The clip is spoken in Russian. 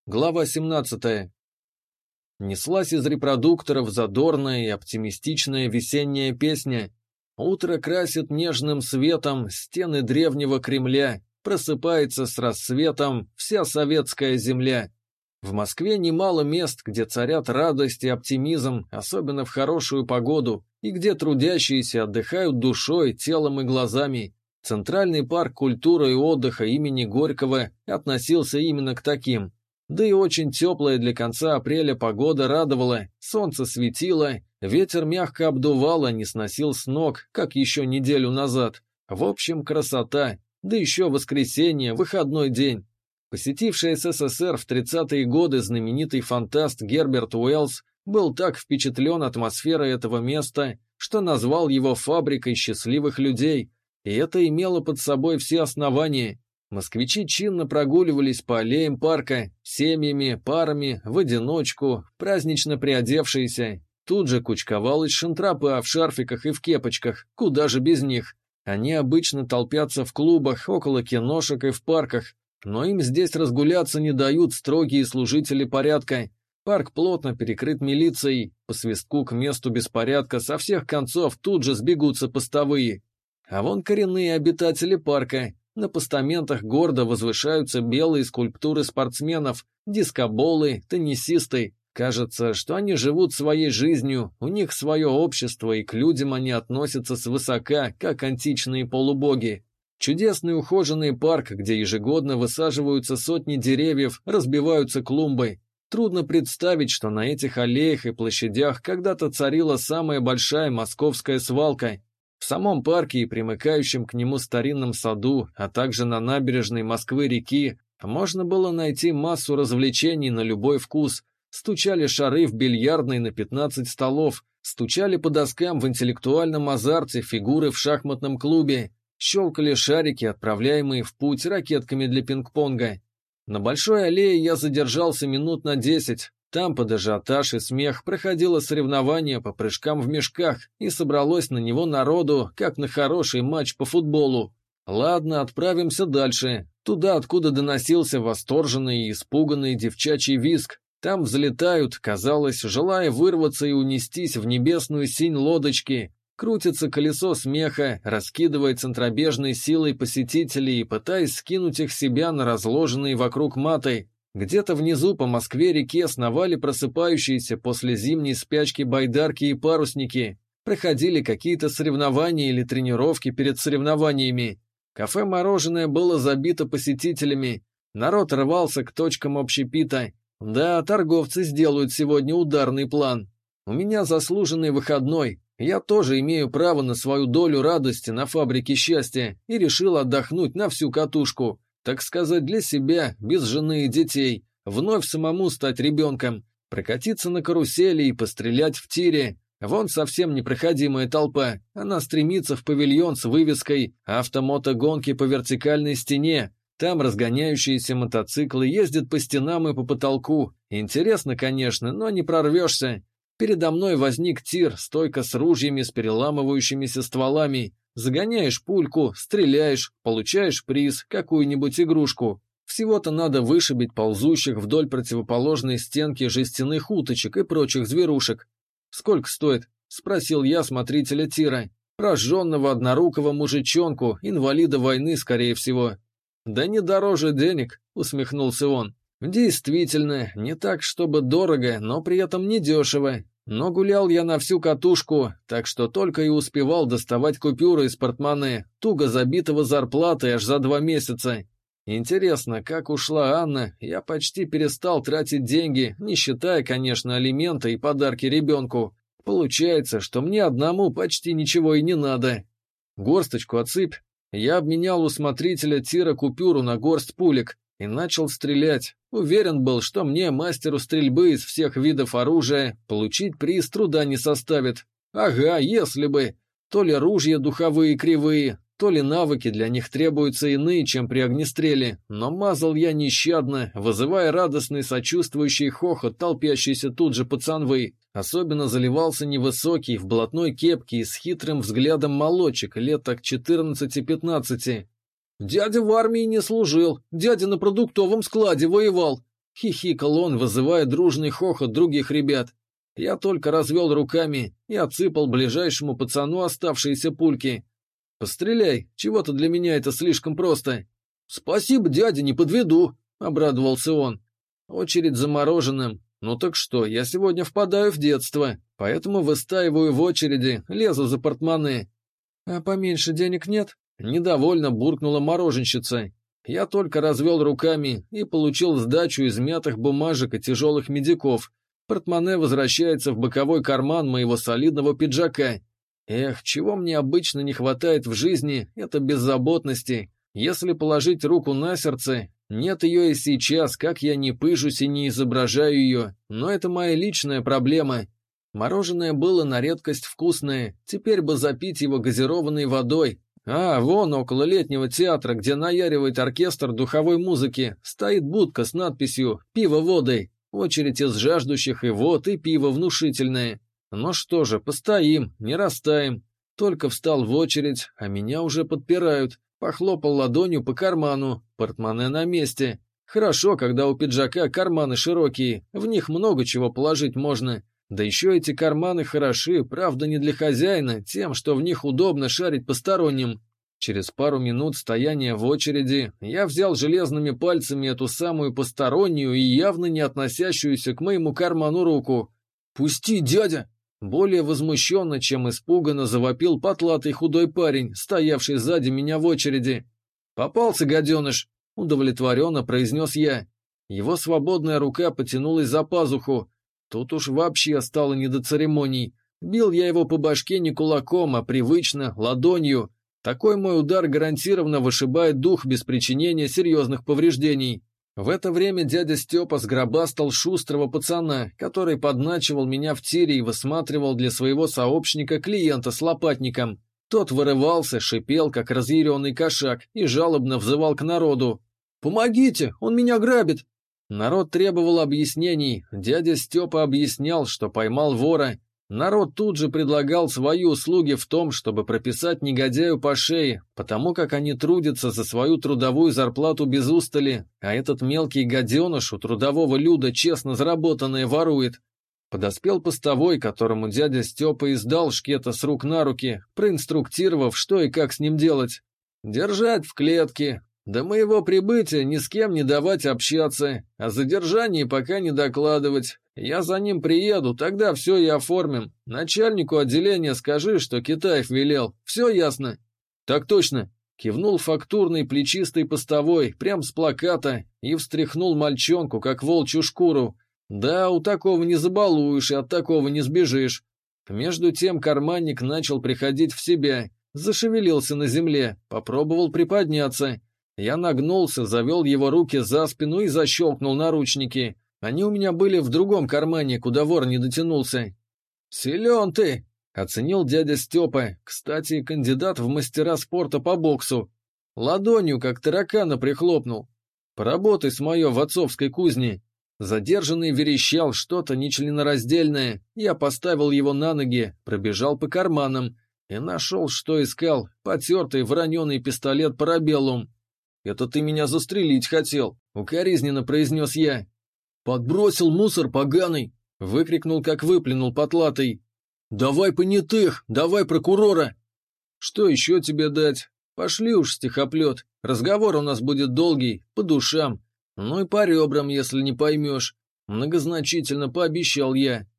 Глава 17. Неслась из репродукторов задорная и оптимистичная весенняя песня. Утро красит нежным светом стены древнего Кремля, просыпается с рассветом вся советская земля. В Москве немало мест, где царят радость и оптимизм, особенно в хорошую погоду, и где трудящиеся отдыхают душой, телом и глазами. Центральный парк культуры и отдыха имени Горького относился именно к таким. Да и очень теплая для конца апреля погода радовала, солнце светило, ветер мягко обдувал, а не сносил с ног, как еще неделю назад. В общем, красота, да еще воскресенье, выходной день. Посетивший СССР в 30-е годы знаменитый фантаст Герберт Уэллс был так впечатлен атмосферой этого места, что назвал его «фабрикой счастливых людей», и это имело под собой все основания. Москвичи чинно прогуливались по аллеям парка, семьями, парами, в одиночку, празднично приодевшиеся. Тут же кучковалась шантрапа в шарфиках и в кепочках, куда же без них. Они обычно толпятся в клубах, около киношек и в парках, но им здесь разгуляться не дают строгие служители порядка. Парк плотно перекрыт милицией, по свистку к месту беспорядка со всех концов тут же сбегутся постовые. А вон коренные обитатели парка. На постаментах гордо возвышаются белые скульптуры спортсменов, дискоболы, теннисисты. Кажется, что они живут своей жизнью, у них свое общество, и к людям они относятся свысока, как античные полубоги. Чудесный ухоженный парк, где ежегодно высаживаются сотни деревьев, разбиваются клумбы. Трудно представить, что на этих аллеях и площадях когда-то царила самая большая московская свалка. В самом парке и примыкающем к нему старинном саду, а также на набережной Москвы-реки, можно было найти массу развлечений на любой вкус. Стучали шары в бильярдной на 15 столов, стучали по доскам в интеллектуальном азарте фигуры в шахматном клубе, щелкали шарики, отправляемые в путь ракетками для пинг-понга. На Большой аллее я задержался минут на 10. Там под ажиотаж и смех проходило соревнование по прыжкам в мешках, и собралось на него народу, как на хороший матч по футболу. Ладно, отправимся дальше, туда, откуда доносился восторженный и испуганный девчачий визг. Там взлетают, казалось, желая вырваться и унестись в небесную синь лодочки. Крутится колесо смеха, раскидывая центробежной силой посетителей и пытаясь скинуть их с себя на разложенные вокруг маты. Где-то внизу по Москве-реке сновали просыпающиеся после зимней спячки байдарки и парусники. Проходили какие-то соревнования или тренировки перед соревнованиями. Кафе-мороженое было забито посетителями. Народ рвался к точкам общепита. Да, торговцы сделают сегодня ударный план. У меня заслуженный выходной. Я тоже имею право на свою долю радости на фабрике счастья и решил отдохнуть на всю катушку. Так сказать, для себя, без жены и детей, вновь самому стать ребенком, прокатиться на карусели и пострелять в тире. Вон совсем непроходимая толпа, она стремится в павильон с вывеской «Автомотогонки по вертикальной стене». Там разгоняющиеся мотоциклы ездят по стенам и по потолку. Интересно, конечно, но не прорвешься. Передо мной возник тир, стойка с ружьями с переламывающимися стволами. Загоняешь пульку, стреляешь, получаешь приз, какую-нибудь игрушку. Всего-то надо вышибить ползущих вдоль противоположной стенки жестяных уточек и прочих зверушек. «Сколько стоит?» — спросил я смотрителя тира. Прожженного однорукого мужичонку, инвалида войны, скорее всего. «Да не дороже денег», — усмехнулся он. «Действительно, не так, чтобы дорого, но при этом недешево. Но гулял я на всю катушку, так что только и успевал доставать купюры из портмоне, туго забитого зарплатой аж за 2 месяца. Интересно, как ушла Анна, я почти перестал тратить деньги, не считая, конечно, алимента и подарки ребенку. Получается, что мне одному почти ничего и не надо. Горсточку отсыпь». Я обменял у смотрителя тира купюру на горсть пулек и начал стрелять. Уверен был, что мне, мастеру стрельбы из всех видов оружия, получить приз труда не составит. Ага, если бы. То ли ружья духовые кривые, то ли навыки для них требуются иные, чем при огнестреле, но мазал я нещадно, вызывая радостный сочувствующий хохот, толпящийся тут же пацанвы. Особенно заливался невысокий, в блатной кепке и с хитрым взглядом молодчик, лет так 14-15. «Дядя в армии не служил, дядя на продуктовом складе воевал», — хихикал он, вызывая дружный хохот других ребят. Я только развел руками и отсыпал ближайшему пацану оставшиеся пульки. «Постреляй, чего-то для меня это слишком просто». «Спасибо, дядя, не подведу», — обрадовался он. Очередь за мороженым. Ну так что, я сегодня впадаю в детство, поэтому выстаиваю в очереди, лезу за портмоне. «А поменьше денег нет?» — недовольно буркнула мороженщица. Я только развел руками и получил сдачу из мятых бумажек и тяжелых медиков. Портмоне возвращается в боковой карман моего солидного пиджака. Эх, чего мне обычно не хватает в жизни, это беззаботности. Если положить руку на сердце, нет ее и сейчас, как я не пыжусь и не изображаю ее, но это моя личная проблема. Мороженое было на редкость вкусное, теперь бы запить его газированной водой. А, вон, около летнего театра, где наяривает оркестр духовой музыки, стоит будка с надписью «Пиво водой». Очередь из жаждущих и вод, и пиво внушительное. Ну что же, постоим, не растаем. Только встал в очередь, а меня уже подпирают. Похлопал ладонью по карману, портмоне на месте. Хорошо, когда у пиджака карманы широкие, в них много чего положить можно. Да еще эти карманы хороши, правда не для хозяина, тем, что в них удобно шарить посторонним. Через пару минут стояния в очереди я взял железными пальцами эту самую постороннюю и явно не относящуюся к моему карману руку. «Пусти, дядя!» Более возмущенно, чем испуганно завопил потлатый худой парень, стоявший сзади меня в очереди. «Попался, гаденыш!» — удовлетворенно произнес я. Его свободная рука потянулась за пазуху. Тут уж вообще стало не до церемоний. Бил я его по башке не кулаком, а привычно, ладонью. Такой мой удар гарантированно вышибает дух без причинения серьезных повреждений. В это время дядя Степа сгробастал шустрого пацана, который подначивал меня в тире и высматривал для своего сообщника клиента с лопатником. Тот вырывался, шипел, как разъяренный кошак, и жалобно взывал к народу. «Помогите, он меня грабит!» Народ требовал объяснений, дядя Степа объяснял, что поймал вора. Народ тут же предлагал свои услуги в том, чтобы прописать негодяю по шее, потому как они трудятся за свою трудовую зарплату без устали, а этот мелкий гаденыш у трудового люда честно заработанное ворует. Подоспел постовой, которому дядя Степа издал шкета с рук на руки, проинструктировав, что и как с ним делать. «Держать в клетке. До моего прибытия ни с кем не давать общаться, о задержании пока не докладывать. Я за ним приеду, тогда все и оформим. Начальнику отделения скажи, что Китаев велел. Все ясно?» «Так точно», — кивнул фактурный плечистый постовой, прям с плаката, и встряхнул мальчонку, как волчью шкуру. «Да, у такого не забалуешь и от такого не сбежишь». Между тем карманник начал приходить в себя, зашевелился на земле, попробовал приподняться. Я нагнулся, завел его руки за спину и защелкнул наручники. Они у меня были в другом кармане, куда вор не дотянулся. «Силен ты!» — оценил дядя Степа, кстати, кандидат в мастера спорта по боксу. Ладонью, как таракана, прихлопнул. «Поработай с моё в отцовской кузне». Задержанный верещал что-то нечленораздельное. Я поставил его на ноги, пробежал по карманам и нашел, что искал, потертый вороненый пистолет Парабеллум. «Это ты меня застрелить хотел», — укоризненно произнес я. «Подбросил мусор поганый!» — выкрикнул, как выплюнул потлатый. «Давай понятых, давай прокурора!» «Что еще тебе дать? Пошли уж, стихоплет, разговор у нас будет долгий, по душам. Ну и по ребрам, если не поймешь», — многозначительно пообещал я.